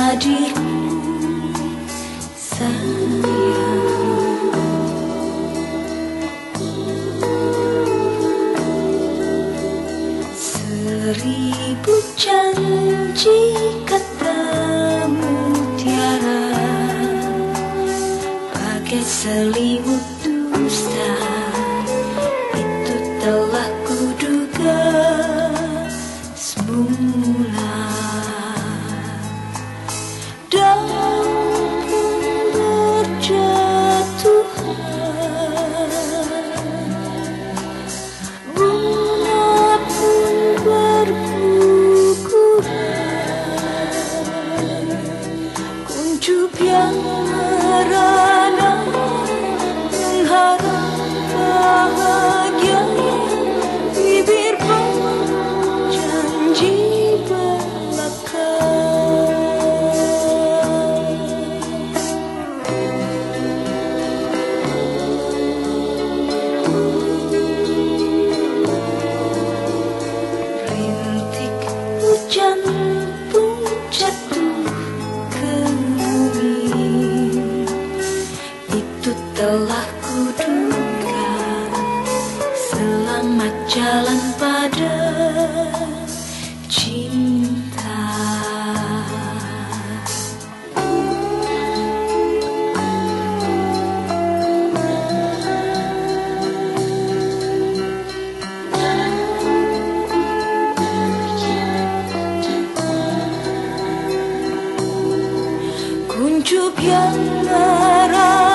hadirmu sayang. Seribu janji kata mutiara bagai selimut dusta, itu telah kuduga semula. Dan berjatuhan, bunga pun berguguran, kuncup yang merana mengharap bahagia, bibir berjanji belaka. Rintik hujan pun jatuh ke bumi, itu telah kuduga. Selamat jalan pada cinta. Kuncup yang merah